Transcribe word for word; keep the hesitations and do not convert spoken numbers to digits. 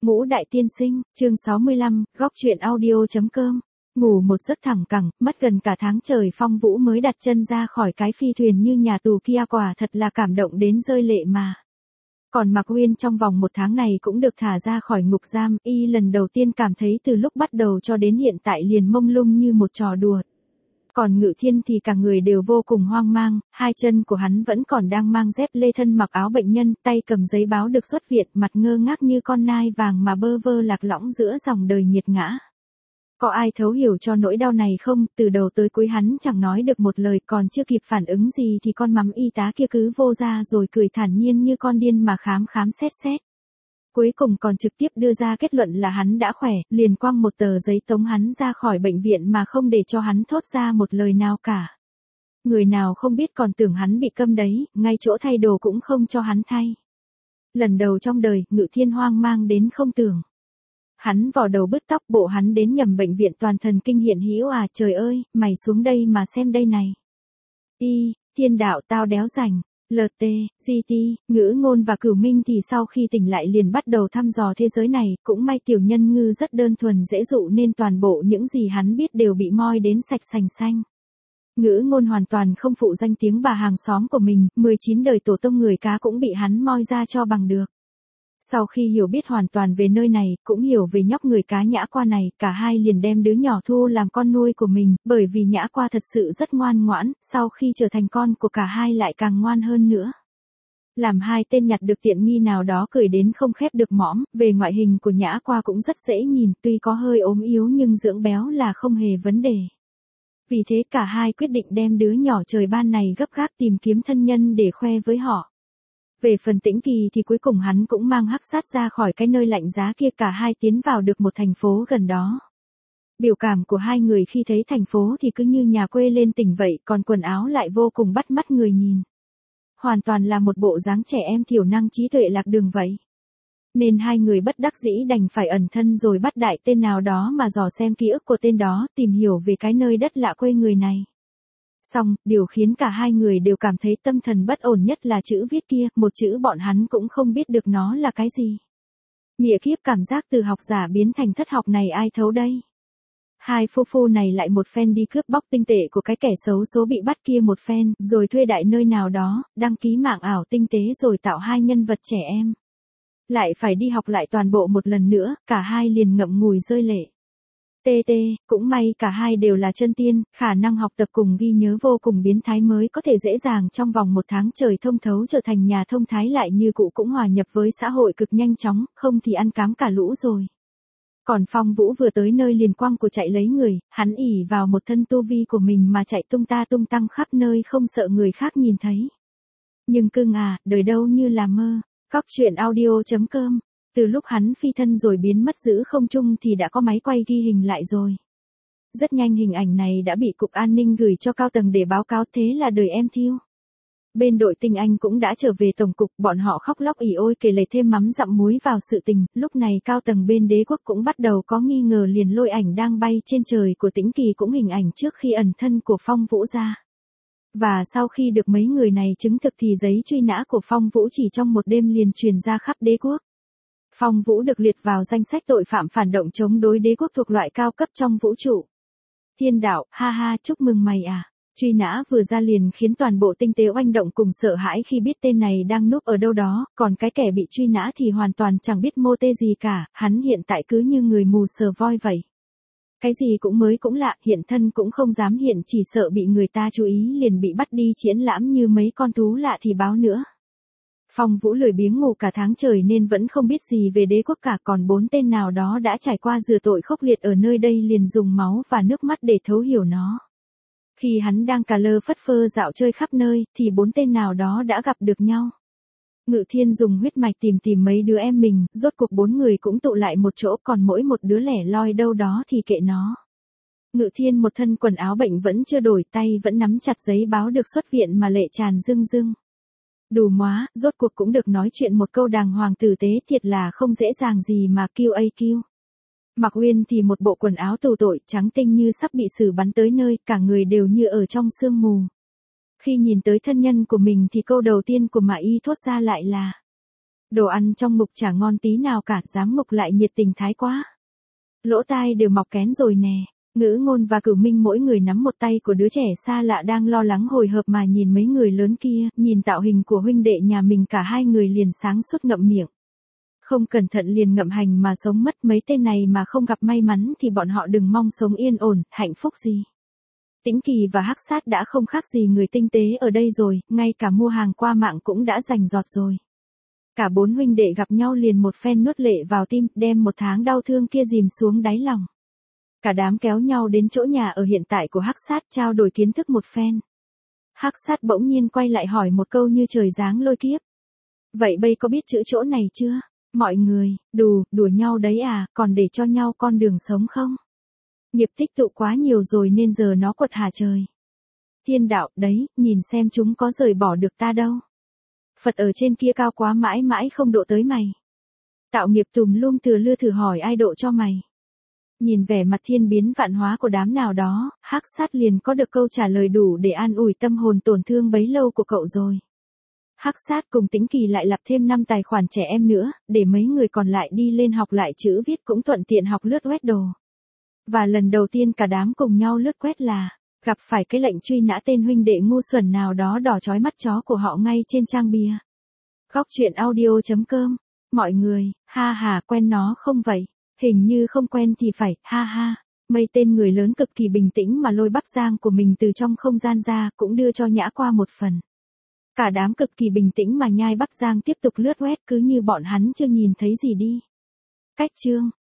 Ngũ Đại Tiên Sinh, chương sáu mươi lăm, góc truyện audio.com. Ngủ một giấc thẳng cẳng, mất gần cả tháng trời Phong Vũ mới đặt chân ra khỏi cái phi thuyền như nhà tù kia, quả thật là cảm động đến rơi lệ mà. Còn Mạc Uyên trong vòng một tháng này cũng được thả ra khỏi ngục giam, y lần đầu tiên cảm thấy từ lúc bắt đầu cho đến hiện tại liền mông lung như một trò đùa. Còn Ngự Thiên thì cả người đều vô cùng hoang mang, hai chân của hắn vẫn còn đang mang dép lê thân mặc áo bệnh nhân, tay cầm giấy báo được xuất viện, mặt ngơ ngác như con nai vàng mà bơ vơ lạc lõng giữa dòng đời nghiệt ngã. Có ai thấu hiểu cho nỗi đau này không? Từ đầu tới cuối hắn chẳng nói được một lời, còn chưa kịp phản ứng gì thì con mắm y tá kia cứ vô ra rồi cười thản nhiên như con điên mà khám khám xét xét. Cuối cùng còn trực tiếp đưa ra kết luận là hắn đã khỏe, liền quăng một tờ giấy tống hắn ra khỏi bệnh viện mà không để cho hắn thốt ra một lời nào cả. Người nào không biết còn tưởng hắn bị câm đấy, ngay chỗ thay đồ cũng không cho hắn thay. Lần đầu trong đời, Ngự Thiên hoang mang đến không tưởng. Hắn vò đầu bứt tóc, bộ hắn đến nhầm bệnh viện toàn thần kinh hiện hữu à, trời ơi, mày xuống đây mà xem đây này. Y, Thiên Đạo tao đéo rảnh. lờ tê, giê tê, Ngữ Ngôn và Cửu Minh thì sau khi tỉnh lại liền bắt đầu thăm dò thế giới này, cũng may Tiểu Nhân Ngư rất đơn thuần dễ dụ nên toàn bộ những gì hắn biết đều bị moi đến sạch sành xanh. Ngữ Ngôn hoàn toàn không phụ danh tiếng bà hàng xóm của mình, mười chín đời tổ tông người cá cũng bị hắn moi ra cho bằng được. Sau khi hiểu biết hoàn toàn về nơi này, cũng hiểu về nhóc người cá Nhã Qua này, cả hai liền đem đứa nhỏ thu làm con nuôi của mình, bởi vì Nhã Qua thật sự rất ngoan ngoãn, sau khi trở thành con của cả hai lại càng ngoan hơn nữa. Làm hai tên nhặt được tiện nghi nào đó cười đến không khép được mõm, về ngoại hình của Nhã Qua cũng rất dễ nhìn, tuy có hơi ốm yếu nhưng dưỡng béo là không hề vấn đề. Vì thế cả hai quyết định đem đứa nhỏ trời ban này gấp gáp tìm kiếm thân nhân để khoe với họ. Về phần Tĩnh Kỳ thì cuối cùng hắn cũng mang hắc sát ra khỏi cái nơi lạnh giá kia, cả hai tiến vào được một thành phố gần đó. Biểu cảm của hai người khi thấy thành phố thì cứ như nhà quê lên tỉnh vậy, còn quần áo lại vô cùng bắt mắt người nhìn. Hoàn toàn là một bộ dáng trẻ em thiểu năng trí tuệ lạc đường vậy. Nên hai người bất đắc dĩ đành phải ẩn thân rồi bắt đại tên nào đó mà dò xem ký ức của tên đó, tìm hiểu về cái nơi đất lạ quê người này. Xong, điều khiến cả hai người đều cảm thấy tâm thần bất ổn nhất là chữ viết kia, một chữ bọn hắn cũng không biết được nó là cái gì. Nghĩa kiếp, cảm giác từ học giả biến thành thất học này ai thấu đây? Hai phu phu này lại một phen đi cướp bóc tinh tệ của cái kẻ xấu số bị bắt kia một phen, rồi thuê đại nơi nào đó, đăng ký mạng ảo tinh tế rồi tạo hai nhân vật trẻ em. Lại phải đi học lại toàn bộ một lần nữa, cả hai liền ngậm ngùi rơi lệ. Tê tê, cũng may cả hai đều là chân tiên, khả năng học tập cùng ghi nhớ vô cùng biến thái mới có thể dễ dàng trong vòng một tháng trời thông thấu trở thành nhà thông thái, lại như cụ cũng hòa nhập với xã hội cực nhanh chóng, không thì ăn cám cả lũ rồi. Còn Phong Vũ vừa tới nơi liền quăng của chạy lấy người, hắn ỷ vào một thân tu vi của mình mà chạy tung ta tung tăng khắp nơi không sợ người khác nhìn thấy. Nhưng cưng à, đời đâu như là mơ. Góc truyện audio.com. Từ lúc hắn phi thân rồi biến mất giữa không trung thì đã có máy quay ghi hình lại rồi. Rất nhanh hình ảnh này đã bị Cục An ninh gửi cho cao tầng để báo cáo, thế là đời em thiêu. Bên đội Tinh Anh cũng đã trở về tổng cục, bọn họ khóc lóc ỉ ôi kể lể thêm mắm dặm muối vào sự tình, lúc này cao tầng bên đế quốc cũng bắt đầu có nghi ngờ, liền lôi ảnh đang bay trên trời của Tĩnh Kỳ cũng hình ảnh trước khi ẩn thân của Phong Vũ ra. Và sau khi được mấy người này chứng thực thì giấy truy nã của Phong Vũ chỉ trong một đêm liền truyền ra khắp đế quốc. Phong Vũ được liệt vào danh sách tội phạm phản động chống đối đế quốc thuộc loại cao cấp trong vũ trụ. Thiên Đạo, ha ha, chúc mừng mày à. Truy nã vừa ra liền khiến toàn bộ tinh tế oanh động cùng sợ hãi khi biết tên này đang núp ở đâu đó, còn cái kẻ bị truy nã thì hoàn toàn chẳng biết mô tê gì cả, hắn hiện tại cứ như người mù sờ voi vậy. Cái gì cũng mới cũng lạ, hiện thân cũng không dám hiện, chỉ sợ bị người ta chú ý liền bị bắt đi triển lãm như mấy con thú lạ thì báo nữa. Phong Vũ lười biếng ngủ cả tháng trời nên vẫn không biết gì về đế quốc cả, còn bốn tên nào đó đã trải qua rửa tội khốc liệt ở nơi đây liền dùng máu và nước mắt để thấu hiểu nó. Khi hắn đang cà lơ phất phơ dạo chơi khắp nơi, thì bốn tên nào đó đã gặp được nhau. Ngự Thiên dùng huyết mạch tìm tìm mấy đứa em mình, rốt cuộc bốn người cũng tụ lại một chỗ, còn mỗi một đứa lẻ loi đâu đó thì kệ nó. Ngự Thiên một thân quần áo bệnh vẫn chưa đổi, tay vẫn nắm chặt giấy báo được xuất viện mà lệ tràn rưng rưng. Đủ móa, rốt cuộc cũng được nói chuyện một câu đàng hoàng tử tế, thiệt là không dễ dàng gì mà kiu a kiu. Mạc Uyên thì một bộ quần áo tù tội trắng tinh như sắp bị xử bắn tới nơi, cả người đều như ở trong sương mù. Khi nhìn tới thân nhân của mình thì câu đầu tiên của mà y thốt ra lại là: Đồ ăn trong mục chả ngon tí nào cả, giám mục lại nhiệt tình thái quá. Lỗ tai đều mọc kén rồi nè. Ngữ Ngôn và Cửu Minh mỗi người nắm một tay của đứa trẻ xa lạ đang lo lắng hồi hộp mà nhìn mấy người lớn kia, nhìn tạo hình của huynh đệ nhà mình cả hai người liền sáng suốt ngậm miệng. Không cẩn thận liền ngậm hành mà sống mất, mấy tên này mà không gặp may mắn thì bọn họ đừng mong sống yên ổn, hạnh phúc gì. Tĩnh Kỳ và Hắc Sát đã không khác gì người tinh tế ở đây rồi, ngay cả mua hàng qua mạng cũng đã rành rọt rồi. Cả bốn huynh đệ gặp nhau liền một phen nuốt lệ vào tim, đem một tháng đau thương kia dìm xuống đáy lòng. Cả đám kéo nhau đến chỗ nhà ở hiện tại của Hắc Sát trao đổi kiến thức một phen. Hắc Sát bỗng nhiên quay lại hỏi một câu như trời giáng lôi kiếp. Vậy bây có biết chữ chỗ này chưa? Mọi người, đù, đùa nhau đấy à, còn để cho nhau con đường sống không? Nghiệp tích tụ quá nhiều rồi nên giờ nó quật hà trời. Thiên đạo, đấy, nhìn xem chúng có rời bỏ được ta đâu. Phật ở trên kia cao quá mãi mãi không độ tới mày. Tạo nghiệp tùm lum thừa lưa thử hỏi ai độ cho mày. Nhìn vẻ mặt thiên biến vạn hóa của đám nào đó, Hắc Sát liền có được câu trả lời đủ để an ủi tâm hồn tổn thương bấy lâu của cậu rồi. Hắc Sát cùng Tĩnh Kỳ lại lập thêm năm tài khoản trẻ em nữa, để mấy người còn lại đi lên học lại chữ viết cũng thuận tiện học lướt web đồ. Và lần đầu tiên cả đám cùng nhau lướt quét là, gặp phải cái lệnh truy nã tên huynh đệ ngu xuẩn nào đó đỏ chói mắt chó của họ ngay trên trang bìa. Góc truyện audio chấm com. Mọi người, ha ha, quen nó không vậy? Hình như không quen thì phải, ha ha. Mấy tên người lớn cực kỳ bình tĩnh mà lôi Bắc Giang của mình từ trong không gian ra, cũng đưa cho Nhã qua một phần. Cả đám cực kỳ bình tĩnh mà nhai Bắc Giang tiếp tục lướt web cứ như bọn hắn chưa nhìn thấy gì đi. Cách chương